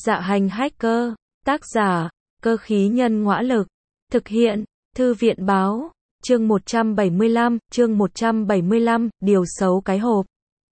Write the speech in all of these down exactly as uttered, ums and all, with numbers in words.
Dạ hành hacker, tác giả, cơ khí nhân ngõa lực, thực hiện, thư viện báo, chương một trăm bảy mươi lăm, chương một trăm bảy mươi lăm, điều xấu cái hộp.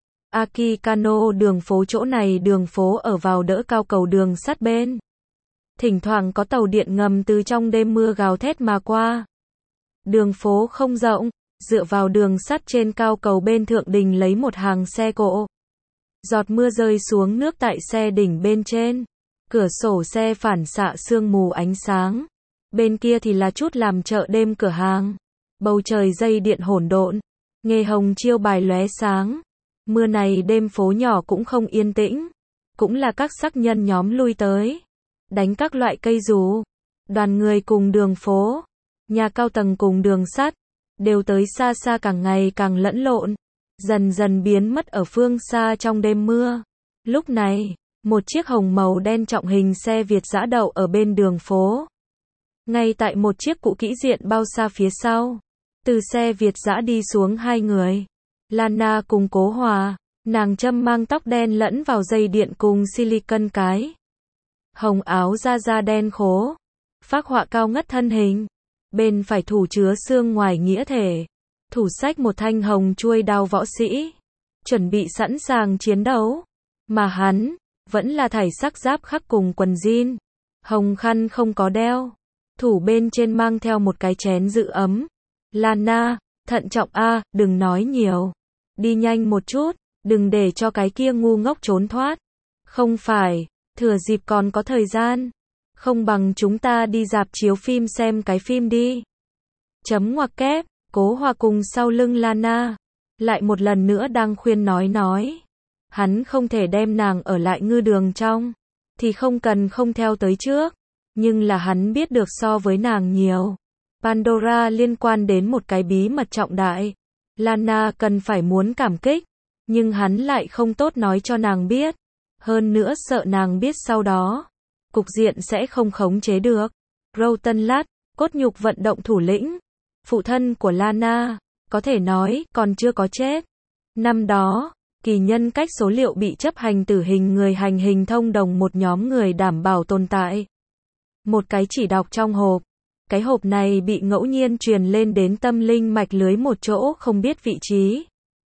Akikano đường phố chỗ này đường phố ở vào đỡ cao cầu đường sắt bên. Thỉnh thoảng có tàu điện ngầm từ trong đêm mưa gào thét mà qua. Đường phố không rộng, dựa vào đường sắt trên cao cầu bên thượng đình lấy một hàng xe cộ. Giọt mưa rơi xuống nước tại xe đỉnh bên trên. Cửa sổ xe phản xạ sương mù ánh sáng. Bên kia thì là chút làm chợ đêm cửa hàng. Bầu trời dây điện hỗn độn. Nghề hồng chiêu bài lóe sáng. Mưa này đêm phố nhỏ cũng không yên tĩnh. Cũng là các sắc nhân nhóm lui tới. Đánh các loại cây dù. Đoàn người cùng đường phố. Nhà cao tầng cùng đường sắt. Đều tới xa xa càng ngày càng lẫn lộn. Dần dần biến mất ở phương xa trong đêm mưa. Lúc này, một chiếc hồng màu đen trọng hình xe Việt dã đậu ở bên đường phố. Ngay tại một chiếc cũ kỹ diện bao xa phía sau. Từ xe Việt dã đi xuống hai người. Lana cùng Cố Hòa. Nàng châm mang tóc đen lẫn vào dây điện cùng silicon cái. Hồng áo da da đen khố. Phác họa cao ngất thân hình. Bên phải thủ chứa xương ngoài nghĩa thể. Thủ xách một thanh hồng chuôi đao võ sĩ. Chuẩn bị sẵn sàng chiến đấu. Mà hắn, vẫn là thảy sắc giáp khắc cùng quần jean. Hồng khăn không có đeo. Thủ bên trên mang theo một cái chén giữ ấm. Lana, thận trọng a, đừng nói nhiều. Đi nhanh một chút, đừng để cho cái kia ngu ngốc trốn thoát. Không phải, thừa dịp còn có thời gian. Không bằng chúng ta đi rạp chiếu phim xem cái phim đi. Chấm ngoặc kép, Cố Hòa cùng sau lưng Lana. Lại một lần nữa đang khuyên nói nói. Hắn không thể đem nàng ở lại ngư đường trong. Thì không cần không theo tới trước. Nhưng là hắn biết được so với nàng nhiều. Pandora liên quan đến một cái bí mật trọng đại. Lana cần phải muốn cảm kích. Nhưng hắn lại không tốt nói cho nàng biết. Hơn nữa sợ nàng biết sau đó. Cục diện sẽ không khống chế được. Rotenlat, cốt nhục vận động thủ lĩnh. Phụ thân của Lana. Có thể nói, còn chưa có chết. Năm đó, kỳ nhân cách số liệu bị chấp hành tử hình người hành hình thông đồng một nhóm người đảm bảo tồn tại. Một cái chỉ đọc trong hộp. Cái hộp này bị ngẫu nhiên truyền lên đến tâm linh mạch lưới một chỗ không biết vị trí.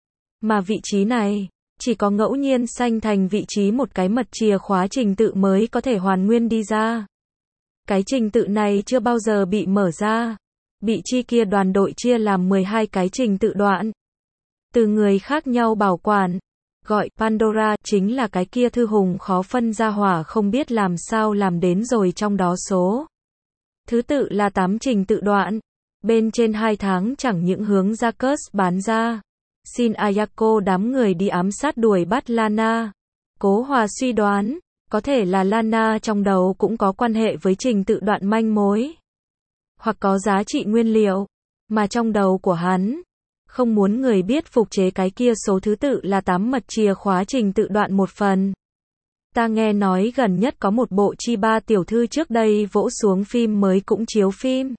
Mà vị trí này, chỉ có ngẫu nhiên sanh thành vị trí một cái mật chìa khóa trình tự mới có thể hoàn nguyên đi ra. Cái trình tự này chưa bao giờ bị mở ra. Bị chi kia đoàn đội chia làm mười hai cái trình tự đoạn. Từ người khác nhau bảo quản. Gọi Pandora chính là cái kia thư hùng khó phân ra hỏa không biết làm sao làm đến rồi trong đó số. Thứ tự là tám trình tự đoạn. Bên trên hai tháng chẳng những hướng ra Kurz bán ra. Xin Ayako đám người đi ám sát đuổi bắt Lana. Cố Hòa suy đoán, có thể là Lana trong đầu cũng có quan hệ với trình tự đoạn manh mối. Hoặc có giá trị nguyên liệu. Mà trong đầu của hắn, không muốn người biết phục chế cái kia số thứ tự là tám mật chìa khóa trình tự đoạn một phần. Ta nghe nói gần nhất có một bộ chi ba tiểu thư trước đây vỗ xuống phim mới cũng chiếu phim.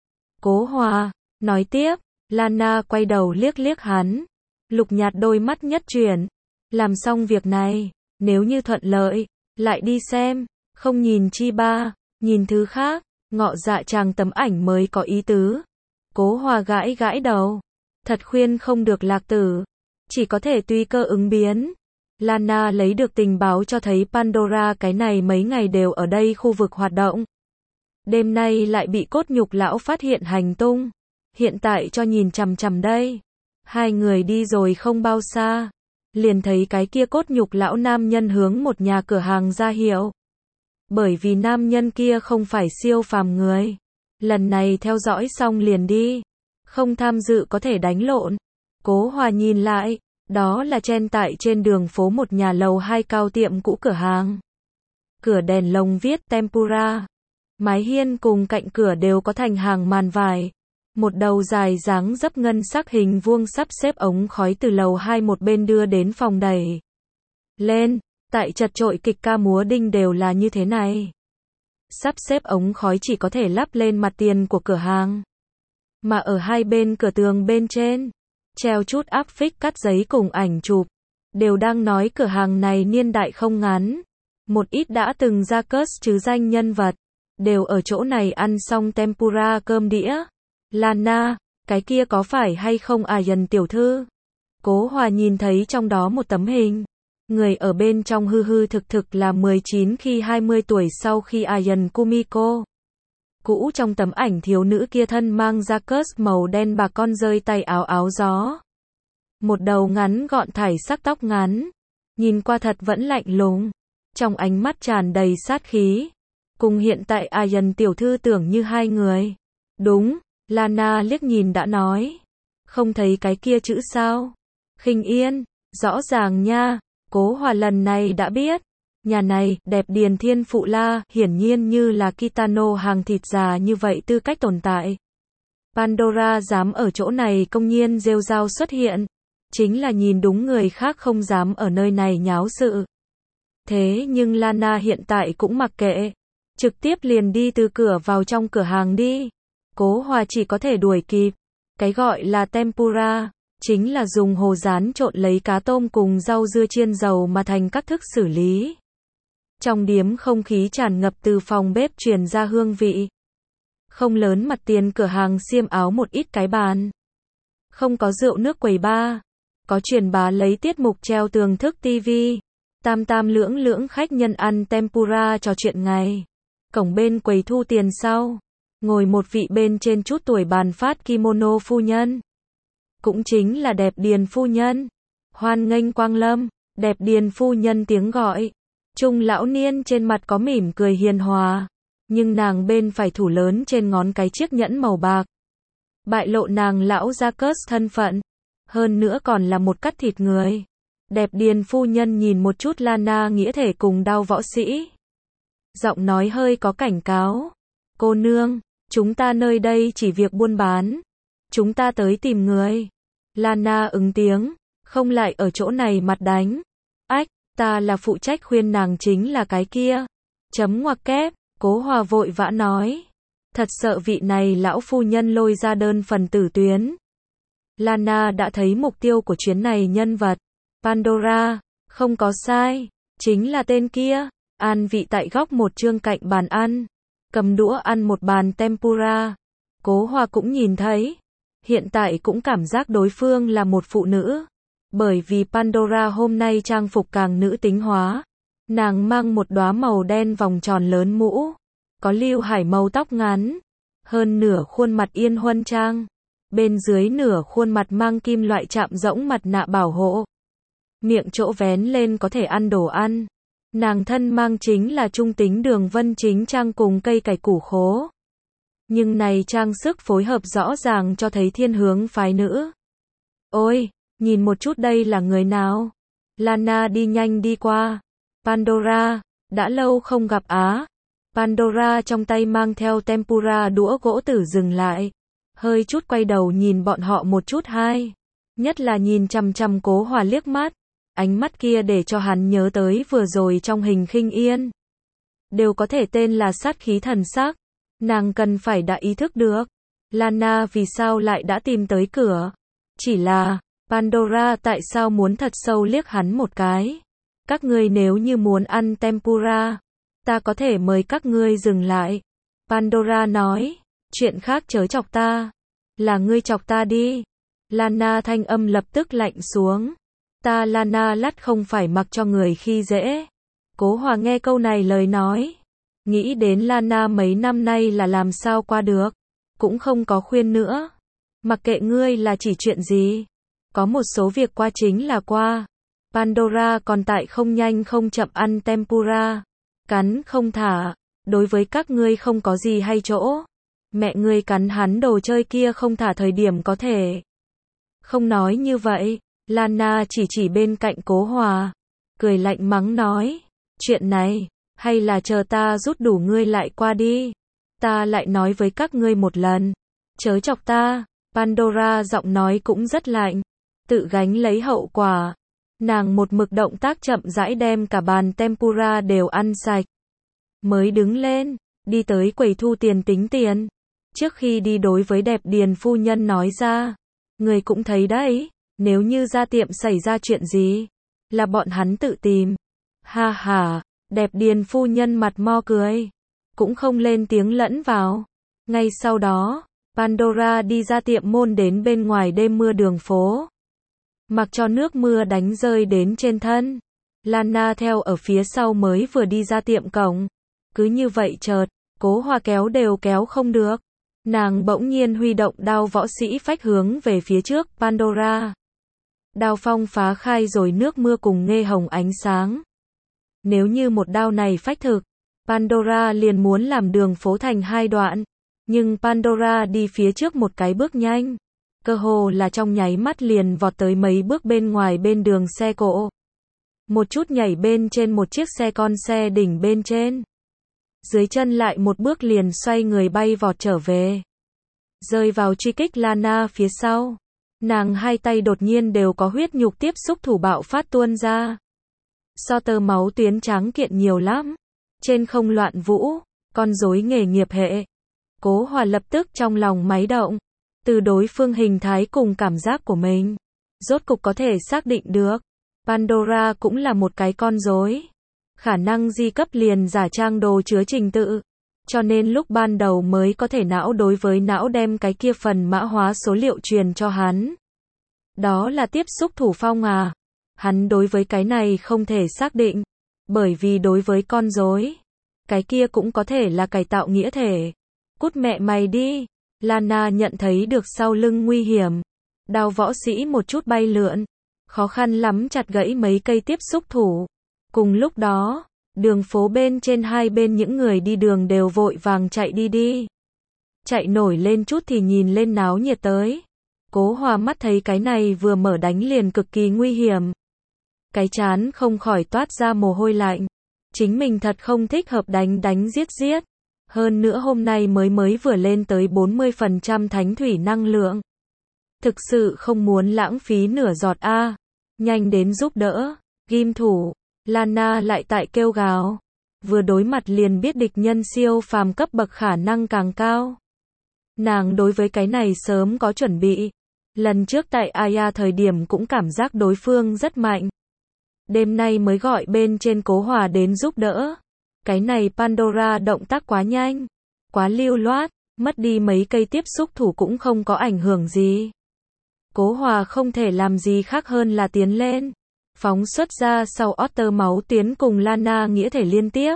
Cố Hòa, nói tiếp, Lana quay đầu liếc liếc hắn. Lục nhạt đôi mắt nhất chuyển. Làm xong việc này, nếu như thuận lợi, lại đi xem, không nhìn chi ba, nhìn thứ khác, ngọ dạ chàng tấm ảnh mới có ý tứ. Cố Hòa gãi gãi đầu. Thật khuyên không được lạc tử. Chỉ có thể tùy cơ ứng biến. Lana lấy được tình báo cho thấy Pandora cái này mấy ngày đều ở đây khu vực hoạt động. Đêm nay lại bị cốt nhục lão phát hiện hành tung. Hiện tại cho nhìn chằm chằm đây. Hai người đi rồi không bao xa. Liền thấy cái kia cốt nhục lão nam nhân hướng một nhà cửa hàng ra hiệu. Bởi vì nam nhân kia không phải siêu phàm người. Lần này theo dõi xong liền đi. Không tham dự có thể đánh lộn. Cố Hòa nhìn lại. Đó là chen tại trên đường phố một nhà lầu hai cao tiệm cũ cửa hàng. Cửa đèn lồng viết tempura. Mái hiên cùng cạnh cửa đều có thành hàng màn vải. Một đầu dài dáng dấp ngân sắc hình vuông sắp xếp ống khói từ lầu hai một bên đưa đến phòng đẩy lên. Tại chật chội kịch ca múa đinh đều là như thế này. Sắp xếp ống khói chỉ có thể lắp lên mặt tiền của cửa hàng. Mà ở hai bên cửa tường bên trên, treo chút áp phích cắt giấy cùng ảnh chụp. Đều đang nói cửa hàng này niên đại không ngắn. Một ít đã từng ra cớt chứ danh nhân vật, đều ở chỗ này ăn xong tempura cơm đĩa. Lana, cái kia có phải hay không à dần tiểu thư? Cố Hòa nhìn thấy trong đó một tấm hình. Người ở bên trong hư hư thực thực là mười chín khi hai mươi tuổi sau khi Ayan Kumiko. Cũ trong tấm ảnh thiếu nữ kia thân mang jacket màu đen bạc con rơi tay áo áo gió. Một đầu ngắn gọn thảy sắc tóc ngắn. Nhìn qua thật vẫn lạnh lùng. Trong ánh mắt tràn đầy sát khí. Cùng hiện tại Ayan tiểu thư tưởng như hai người. Đúng, Lana liếc nhìn đã nói. Không thấy cái kia chữ sao? Khinh Yên, rõ ràng nha. Cố Hòa lần này đã biết. Nhà này, đẹp điền thiên phụ la, hiển nhiên như là Kitano hàng thịt già như vậy tư cách tồn tại. Pandora dám ở chỗ này công nhiên rêu rao xuất hiện. Chính là nhìn đúng người khác không dám ở nơi này nháo sự. Thế nhưng Lana hiện tại cũng mặc kệ. Trực tiếp liền đi từ cửa vào trong cửa hàng đi. Cố Hòa chỉ có thể đuổi kịp. Cái gọi là tempura, chính là dùng hồ rán trộn lấy cá tôm cùng rau dưa chiên dầu mà thành các thức xử lý. Trong điếm không khí tràn ngập từ phòng bếp truyền ra hương vị. Không lớn mặt tiền cửa hàng xiêm áo một ít cái bàn. Không có rượu nước quầy bar. Có truyền bá lấy tiết mục treo tường thức ti vi. Tam tam lưỡng lưỡng khách nhân ăn tempura trò chuyện ngày. Cổng bên quầy thu tiền sau. Ngồi một vị bên trên chút tuổi bàn phát kimono phu nhân. Cũng chính là đẹp điền phu nhân. Hoan nghênh quang lâm. Đẹp điền phu nhân tiếng gọi. Trung lão niên trên mặt có mỉm cười hiền hòa. Nhưng nàng bên phải thủ lớn trên ngón cái chiếc nhẫn màu bạc. Bại lộ nàng lão gia cớt thân phận. Hơn nữa còn là một cắt thịt người. Đẹp điền phu nhân nhìn một chút Lana nghĩa thể cùng đao võ sĩ. Giọng nói hơi có cảnh cáo. Cô nương, chúng ta nơi đây chỉ việc buôn bán. Chúng ta tới tìm người. Lana ứng tiếng, không lại ở chỗ này mặt đánh. Ách, ta là phụ trách khuyên nàng chính là cái kia. Chấm ngoặc kép, Cố Hòa vội vã nói. Thật sợ vị này lão phu nhân lôi ra đơn phần tử tuyến. Lana đã thấy mục tiêu của chuyến này nhân vật. Pandora, không có sai, chính là tên kia. An vị tại góc một chương cạnh bàn ăn. Cầm đũa ăn một bàn tempura. Cố Hòa cũng nhìn thấy. Hiện tại cũng cảm giác đối phương là một phụ nữ. Bởi vì Pandora hôm nay trang phục càng nữ tính hóa. Nàng mang một đóa màu đen vòng tròn lớn mũ. Có lưu hải màu tóc ngắn. Hơn nửa khuôn mặt yên huân trang. Bên dưới nửa khuôn mặt mang kim loại chạm rỗng mặt nạ bảo hộ. Miệng chỗ vén lên có thể ăn đồ ăn. Nàng thân mang chính là trung tính đường vân chính trang cùng cây cải củ khố. Nhưng này trang sức phối hợp rõ ràng cho thấy thiên hướng phái nữ. Ôi, nhìn một chút đây là người nào? Lana đi nhanh đi qua. Pandora, đã lâu không gặp á. Pandora trong tay mang theo tempura đũa gỗ tử dừng lại. Hơi chút quay đầu nhìn bọn họ một chút hai. Nhất là nhìn chằm chằm Cố Hòa liếc mắt. Ánh mắt kia để cho hắn nhớ tới vừa rồi trong hình Khinh Yên. Đều có thể tên là sát khí thần sắc. Nàng cần phải đã ý thức được. Lana vì sao lại đã tìm tới cửa. Chỉ là, Pandora tại sao muốn thật sâu liếc hắn một cái. Các ngươi nếu như muốn ăn tempura, ta có thể mời các ngươi dừng lại. Pandora nói, chuyện khác chớ chọc ta. Là ngươi chọc ta đi. Lana thanh âm lập tức lạnh xuống. Ta Lana lắt không phải mặc cho người khi dễ. Cố Hòa nghe câu này lời nói. Nghĩ đến Lana mấy năm nay là làm sao qua được. Cũng không có khuyên nữa. Mặc kệ ngươi là chỉ chuyện gì. Có một số việc qua chính là qua. Pandora còn tại không nhanh không chậm ăn tempura. Cắn không thả. Đối với các ngươi không có gì hay chỗ. Mẹ ngươi cắn hắn đồ chơi kia không thả thời điểm có thể. Không nói như vậy. Lana chỉ chỉ bên cạnh Cố Hòa. Cười lạnh mắng nói. Chuyện này, hay là chờ ta rút đủ ngươi lại qua đi. Ta lại nói với các ngươi một lần. Chớ chọc ta. Pandora giọng nói cũng rất lạnh. Tự gánh lấy hậu quả. Nàng một mực động tác chậm rãi đem cả bàn tempura đều ăn sạch. Mới đứng lên, đi tới quầy thu tiền tính tiền. Trước khi đi đối với đẹp điền phu nhân nói ra. Người cũng thấy đấy. Nếu như ra tiệm xảy ra chuyện gì, là bọn hắn tự tìm. Ha ha, Đẹp điền phu nhân mặt mo cười, cũng không lên tiếng lẫn vào. Ngay sau đó, Pandora đi ra tiệm môn đến bên ngoài đêm mưa đường phố. Mặc cho nước mưa đánh rơi đến trên thân. Lana theo ở phía sau mới vừa đi ra tiệm cổng. Cứ như vậy chợt, Cố Hòa kéo đều kéo không được. Nàng bỗng nhiên huy động đao võ sĩ phách hướng về phía trước Pandora. Đao phong phá khai rồi nước mưa cùng nghe hồng ánh sáng. Nếu như một đao này phách thực, Pandora liền muốn làm đường phố thành hai đoạn. Nhưng Pandora đi phía trước một cái bước nhanh. Cơ hồ là trong nháy mắt liền vọt tới mấy bước bên ngoài bên đường xe cộ. Một chút nhảy bên trên một chiếc xe con xe đỉnh bên trên. Dưới chân lại một bước liền xoay người bay vọt trở về. Rơi vào truy kích Lana phía sau. Nàng hai tay đột nhiên đều có huyết nhục tiếp xúc thủ bạo phát tuôn ra. So tơ máu tuyến trắng kiện nhiều lắm. Trên không loạn vũ, con rối nghề nghiệp hệ. Cố Hòa lập tức trong lòng máy động. Từ đối phương hình thái cùng cảm giác của mình, rốt cục có thể xác định được. Pandora cũng là một cái con rối. Khả năng di cấp liền giả trang đồ chứa trình tự. Cho nên lúc ban đầu mới có thể não đối với não đem cái kia phần mã hóa số liệu truyền cho hắn. Đó là tiếp xúc thủ phong à? Hắn đối với cái này không thể xác định. Bởi vì đối với con rối, cái kia cũng có thể là cải tạo nghĩa thể. Cút mẹ mày đi. Lana nhận thấy được sau lưng nguy hiểm. Đao võ sĩ một chút bay lượn. Khó khăn lắm chặt gãy mấy cây tiếp xúc thủ. Cùng lúc đó, đường phố bên trên hai bên những người đi đường đều vội vàng chạy đi đi. Chạy nổi lên chút thì nhìn lên náo nhiệt tới. Cố Hòa mắt thấy cái này vừa mở đánh liền cực kỳ nguy hiểm. Cái chán không khỏi toát ra mồ hôi lạnh. Chính mình thật không thích hợp đánh đánh giết giết. Hơn nữa hôm nay mới mới vừa lên tới bốn mươi phần trăm thánh thủy năng lượng. Thực sự không muốn lãng phí nửa giọt a. Nhanh đến giúp đỡ. Ghim thủ. Lana lại tại kêu gào. Vừa đối mặt liền biết địch nhân siêu phàm cấp bậc khả năng càng cao. Nàng đối với cái này sớm có chuẩn bị. Lần trước tại Aya thời điểm cũng cảm giác đối phương rất mạnh. Đêm nay mới gọi bên trên Cố Hòa đến giúp đỡ. Cái này Pandora động tác quá nhanh, quá lưu loát, mất đi mấy cây tiếp xúc thủ cũng không có ảnh hưởng gì. Cố Hòa không thể làm gì khác hơn là tiến lên, phóng xuất ra sau Otter máu tuyến cùng Lana nghĩa thể liên tiếp.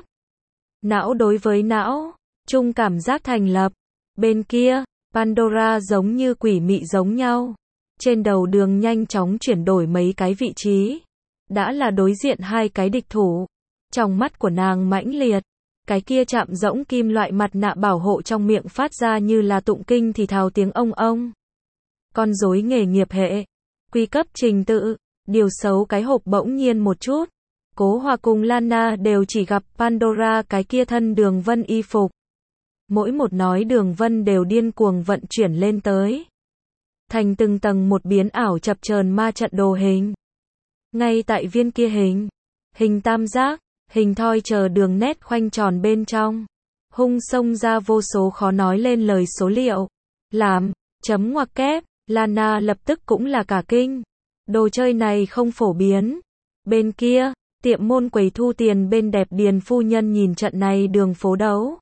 Não đối với não, chung cảm giác thành lập. Bên kia, Pandora giống như quỷ mị giống nhau. Trên đầu đường nhanh chóng chuyển đổi mấy cái vị trí. Đã là đối diện hai cái địch thủ. Trong mắt của nàng mãnh liệt, cái kia chạm rỗng kim loại mặt nạ bảo hộ trong miệng phát ra như là tụng kinh thì thào tiếng ông ông. Con rối nghề nghiệp hệ, quy cấp trình tự, điều xấu cái hộp bỗng nhiên một chút. Cố Hòa cùng Lana đều chỉ gặp Pandora cái kia thân đường vân y phục. Mỗi một nói đường vân đều điên cuồng vận chuyển lên tới. Thành từng tầng một biến ảo chập chờn ma trận đồ hình. Ngay tại viên kia hình, hình tam giác, hình thoi chờ đường nét khoanh tròn bên trong. Hung xông ra vô số khó nói lên lời số liệu. Làm, chấm ngoặc kép, Lana lập tức cũng là cả kinh. Đồ chơi này không phổ biến. Bên kia, tiệm môn quầy thu tiền bên đẹp điền phu nhân nhìn trận này đường phố đấu.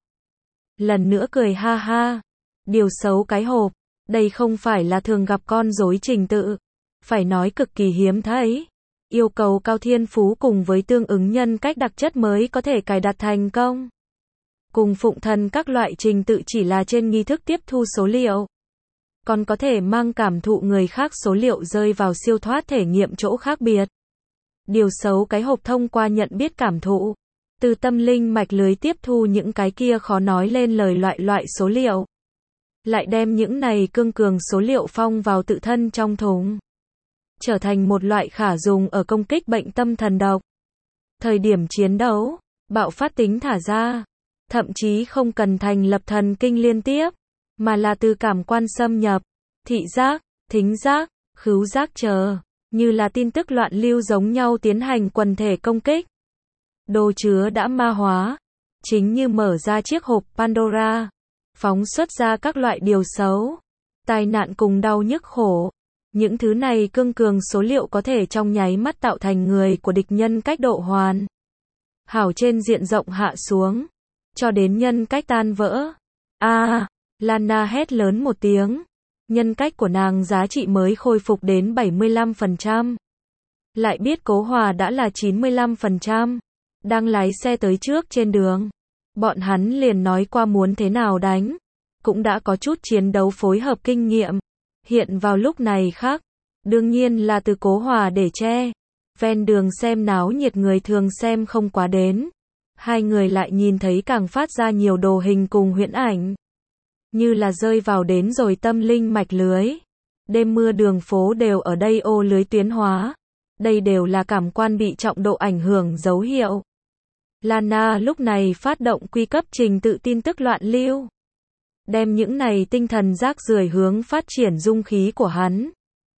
Lần nữa cười ha ha. Điều xấu cái hộp. Đây không phải là thường gặp con rối trình tự. Phải nói cực kỳ hiếm thấy. Yêu cầu cao thiên phú cùng với tương ứng nhân cách đặc chất mới có thể cài đặt thành công. Cùng phụng thần các loại trình tự chỉ là trên nghi thức tiếp thu số liệu. Còn có thể mang cảm thụ người khác số liệu rơi vào siêu thoát thể nghiệm chỗ khác biệt. Điều xấu cái hộp thông qua nhận biết cảm thụ. Từ tâm linh mạch lưới tiếp thu những cái kia khó nói lên lời loại loại số liệu. Lại đem những này cương cường số liệu phong vào tự thân trong thùng. Trở thành một loại khả dùng ở công kích bệnh tâm thần độc. Thời điểm chiến đấu, bạo phát tính thả ra. Thậm chí không cần thành lập thần kinh liên tiếp, mà là từ cảm quan xâm nhập, thị giác, thính giác, khứu giác chờ, như là tin tức loạn lưu giống nhau tiến hành quần thể công kích. Đồ chứa đã ma hóa, chính như mở ra chiếc hộp Pandora, phóng xuất ra các loại điều xấu, tai nạn cùng đau nhức khổ. Những thứ này cương cường số liệu có thể trong nháy mắt tạo thành người của địch nhân cách độ hoàn hảo trên diện rộng hạ xuống, cho đến nhân cách tan vỡ. A, à, Lana hét lớn một tiếng. Nhân cách của nàng giá trị mới khôi phục đến bảy mươi lăm phần trăm. Lại biết Cố Hòa đã là chín mươi lăm phần trăm. Đang lái xe tới trước trên đường. Bọn hắn liền nói qua muốn thế nào đánh. Cũng đã có chút chiến đấu phối hợp kinh nghiệm. Hiện vào lúc này khác. Đương nhiên là từ Cố Hòa để che. Ven đường xem náo nhiệt người thường xem không quá đến. Hai người lại nhìn thấy càng phát ra nhiều đồ hình cùng huyễn ảnh. Như là rơi vào đến rồi tâm linh mạch lưới. Đêm mưa đường phố đều ở đây ô lưới tuyến hóa. Đây đều là cảm quan bị trọng độ ảnh hưởng dấu hiệu. Lana lúc này phát động quy cấp trình tự tin tức loạn lưu. Đem những này tinh thần rác rưởi hướng phát triển dung khí của hắn.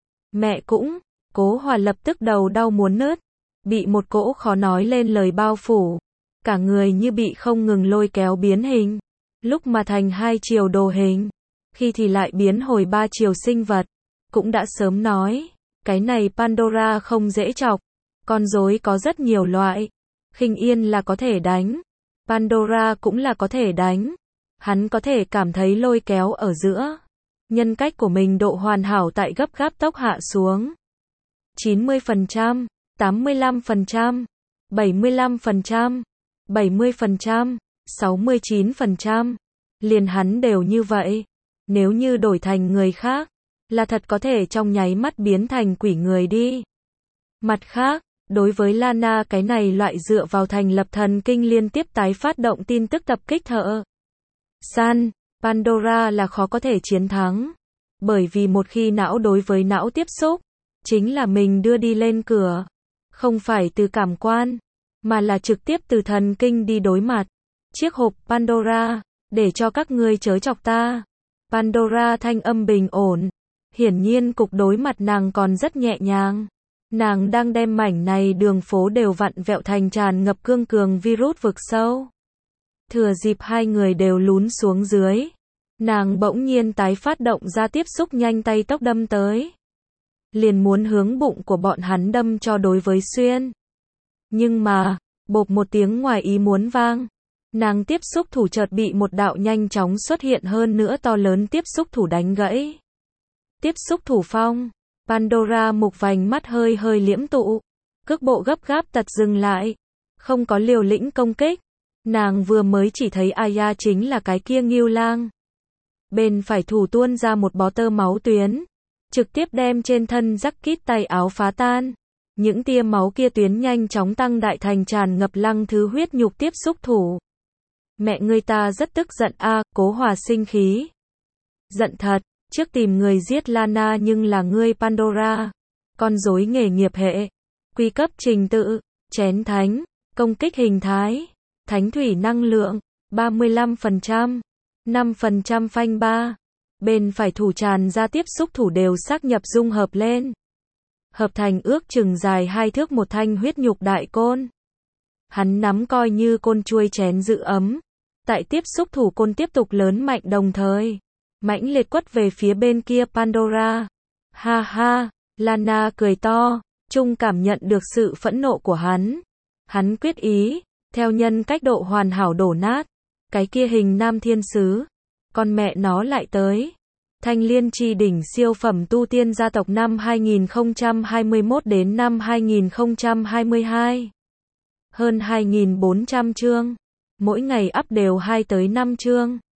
Mẹ cũng, Cố Hòa lập tức đầu đau muốn nứt. Bị một cỗ khó nói lên lời bao phủ. Cả người như bị không ngừng lôi kéo biến hình. Lúc mà thành hai chiều đồ hình. Khi thì lại biến hồi ba chiều sinh vật. Cũng đã sớm nói. Cái này Pandora không dễ chọc. Con rối có rất nhiều loại. Khinh Yên là có thể đánh. Pandora cũng là có thể đánh. Hắn có thể cảm thấy lôi kéo ở giữa. Nhân cách của mình độ hoàn hảo tại gấp gáp tốc hạ xuống. chín mươi phần trăm, tám mươi lăm phần trăm, bảy mươi lăm phần trăm, bảy mươi phần trăm, sáu mươi chín phần trăm. Liền hắn đều như vậy. Nếu như đổi thành người khác, là thật có thể trong nháy mắt biến thành quỷ người đi. Mặt khác, đối với Lana cái này loại dựa vào thành lập thần kinh liên tiếp tái phát động tin tức tập kích thợ săn, Pandora là khó có thể chiến thắng. Bởi vì một khi não đối với não tiếp xúc, chính là mình đưa đi lên cửa. Không phải từ cảm quan, mà là trực tiếp từ thần kinh đi đối mặt. Chiếc hộp Pandora, để cho các ngươi chớ chọc ta. Pandora thanh âm bình ổn. Hiển nhiên cục đối mặt nàng còn rất nhẹ nhàng. Nàng đang đem mảnh này đường phố đều vặn vẹo thành tràn ngập cương cường virus vực sâu. Thừa dịp hai người đều lún xuống dưới. Nàng bỗng nhiên tái phát động ra tiếp xúc nhanh tay tốc đâm tới. Liền muốn hướng bụng của bọn hắn đâm cho đối với xuyên. Nhưng mà, bộp một tiếng ngoài ý muốn vang. Nàng tiếp xúc thủ chợt bị một đạo nhanh chóng xuất hiện hơn nữa to lớn tiếp xúc thủ đánh gãy. Tiếp xúc thủ phong. Pandora mục vành mắt hơi hơi liễm tụ. Cước bộ gấp gáp tật dừng lại. Không có liều lĩnh công kích. Nàng vừa mới chỉ thấy Aya chính là cái kia Ngưu Lang. Bên phải thủ tuôn ra một bó tơ máu tuyến. Trực tiếp đem trên thân jacket tay áo phá tan. Những tia máu kia tuyến nhanh chóng tăng đại thành tràn ngập lăng thứ huyết nhục tiếp xúc thủ. Mẹ ngươi ta rất tức giận a, à, Cố Hòa sinh khí. Giận thật, trước tìm người giết Lana nhưng là ngươi Pandora. Con rối nghề nghiệp hệ. Quy cấp trình tự, chén thánh, công kích hình thái, thánh thủy năng lượng, ba mươi lăm phần trăm, năm phần trăm phanh ba. Bên phải thủ tràn ra tiếp xúc thủ đều xác nhập dung hợp lên. Hợp thành ước chừng dài hai thước một thanh huyết nhục đại côn. Hắn nắm coi như côn chuôi chén giữ ấm. Tại tiếp xúc thủ côn tiếp tục lớn mạnh đồng thời. Mãnh liệt quất về phía bên kia Pandora. Ha ha, Lana cười to, chung cảm nhận được sự phẫn nộ của hắn. Hắn quyết ý, theo nhân cách độ hoàn hảo đổ nát. Cái kia hình nam thiên sứ. Con mẹ nó lại tới. Thanh Liên Chi đỉnh siêu phẩm tu tiên gia tộc năm hai nghìn không trăm hai mươi mốt đến năm hai nghìn không trăm hai mươi hai. Hơn hai nghìn bốn trăm chương. Mỗi ngày up đều hai tới năm chương.